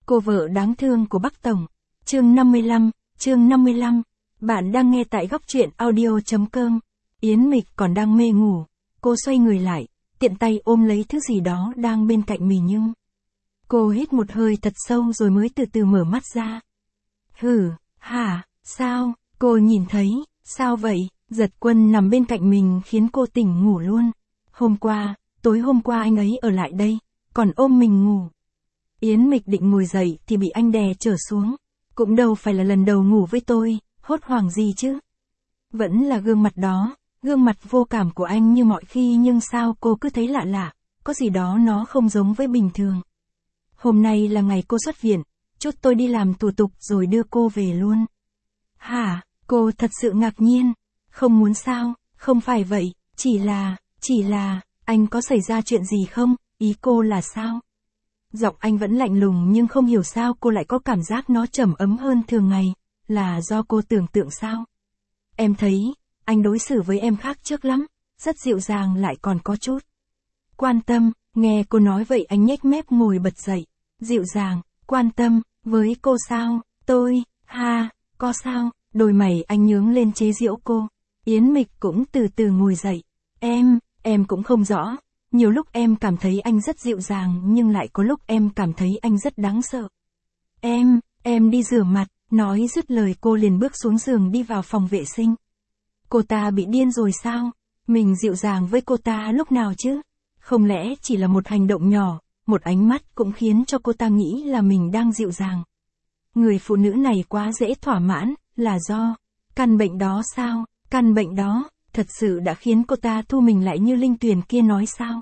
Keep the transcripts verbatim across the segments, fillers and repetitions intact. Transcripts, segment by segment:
Cô vợ đáng thương của Bắc Tổng. Chương năm mươi lăm, chương năm mươi lăm. Bạn đang nghe tại góc truyện audio chấm com. Yến Mịch còn đang mê ngủ. Cô xoay người lại, tiện tay ôm lấy thứ gì đó đang bên cạnh mình nhưng. Cô hít một hơi thật sâu rồi mới từ từ mở mắt ra. Hử, hả, sao, cô nhìn thấy, sao vậy? Giật Quân nằm bên cạnh mình khiến cô tỉnh ngủ luôn. Hôm qua, tối hôm qua anh ấy ở lại đây, còn ôm mình ngủ. Yến Mịch định ngồi dậy thì bị anh đè trở xuống. Cũng đâu phải là lần đầu ngủ với tôi, hốt hoảng gì chứ. Vẫn là gương mặt đó, gương mặt vô cảm của anh như mọi khi nhưng sao cô cứ thấy lạ lạ, có gì đó nó không giống với bình thường. Hôm nay là ngày cô xuất viện, chút tôi đi làm thủ tục rồi đưa cô về luôn. Hả, cô thật sự ngạc nhiên. Không muốn sao, không phải vậy, chỉ là, chỉ là, anh có xảy ra chuyện gì không, ý cô là sao? Giọng anh vẫn lạnh lùng nhưng không hiểu sao cô lại có cảm giác nó trầm ấm hơn thường ngày, là do cô tưởng tượng sao? Em thấy, anh đối xử với em khác trước lắm, rất dịu dàng lại còn có chút quan tâm. Nghe cô nói vậy anh nhếch mép ngồi bật dậy. Dịu dàng, quan tâm, với cô sao? Tôi, ha, có sao? Đôi mày anh nhướng lên chế giễu cô. Yến Mịch cũng từ từ ngồi dậy. Em, em cũng không rõ. Nhiều lúc em cảm thấy anh rất dịu dàng nhưng lại có lúc em cảm thấy anh rất đáng sợ. Em, em đi rửa mặt, nói dứt lời cô liền bước xuống giường đi vào phòng vệ sinh. Cô ta bị điên rồi sao? Mình dịu dàng với cô ta lúc nào chứ? Không lẽ chỉ là một hành động nhỏ, một ánh mắt cũng khiến cho cô ta nghĩ là mình đang dịu dàng. Người phụ nữ này quá dễ thỏa mãn, là do căn bệnh đó sao? Căn bệnh đó, thật sự đã khiến cô ta thu mình lại như Linh Tuyền kia nói sao?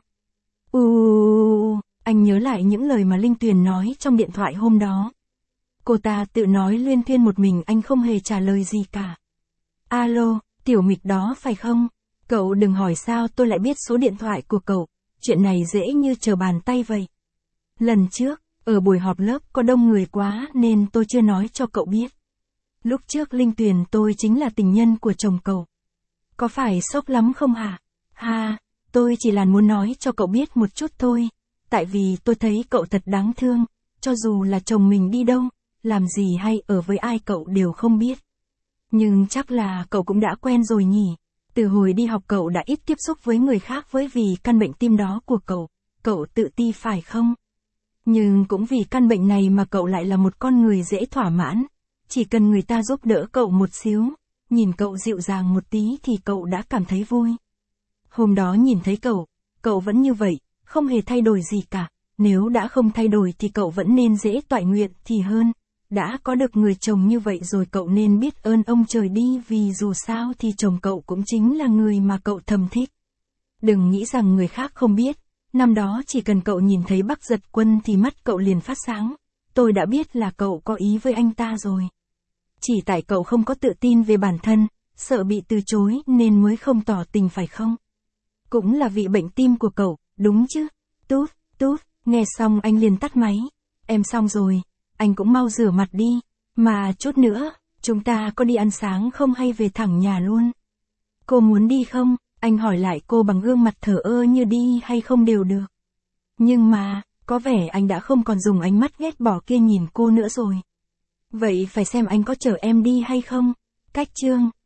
Ùùùùù, anh nhớ lại những lời mà Linh Tuyền nói trong điện thoại hôm đó. Cô ta tự nói luyên thuyên một mình anh không hề trả lời gì cả. Alo, Tiểu Mịch đó phải không? Cậu đừng hỏi sao tôi lại biết số điện thoại của cậu, chuyện này dễ như trở bàn tay vậy. Lần trước, ở buổi họp lớp có đông người quá nên tôi chưa nói cho cậu biết. Lúc trước Linh Tuyền tôi chính là tình nhân của chồng cậu. Có phải sốc lắm không hả? Ha, tôi chỉ là muốn nói cho cậu biết một chút thôi. Tại vì tôi thấy cậu thật đáng thương, cho dù là chồng mình đi đâu, làm gì hay ở với ai cậu đều không biết. Nhưng chắc là cậu cũng đã quen rồi nhỉ. Từ hồi đi học cậu đã ít tiếp xúc với người khác với vì căn bệnh tim đó của cậu, cậu tự ti phải không? Nhưng cũng vì căn bệnh này mà cậu lại là một con người dễ thỏa mãn. Chỉ cần người ta giúp đỡ cậu một xíu, nhìn cậu dịu dàng một tí thì cậu đã cảm thấy vui. Hôm đó nhìn thấy cậu, cậu vẫn như vậy, không hề thay đổi gì cả. Nếu đã không thay đổi thì cậu vẫn nên dễ toại nguyện thì hơn. Đã có được người chồng như vậy rồi cậu nên biết ơn ông trời đi vì dù sao thì chồng cậu cũng chính là người mà cậu thầm thích. Đừng nghĩ rằng người khác không biết, năm đó chỉ cần cậu nhìn thấy Bắc Giật Quân thì mắt cậu liền phát sáng. Tôi đã biết là cậu có ý với anh ta rồi. Chỉ tại cậu không có tự tin về bản thân, sợ bị từ chối nên mới không tỏ tình phải không? Cũng là vì bệnh tim của cậu, đúng chứ? Tút, tút, nghe xong anh liền tắt máy. Em xong rồi, anh cũng mau rửa mặt đi. Mà chút nữa, chúng ta có đi ăn sáng không hay về thẳng nhà luôn? Cô muốn đi không? Anh hỏi lại cô bằng gương mặt thờ ơ như đi hay không đều được. Nhưng mà, có vẻ anh đã không còn dùng ánh mắt ghét bỏ kia nhìn cô nữa rồi. Vậy phải xem anh có chở em đi hay không? Cách chương,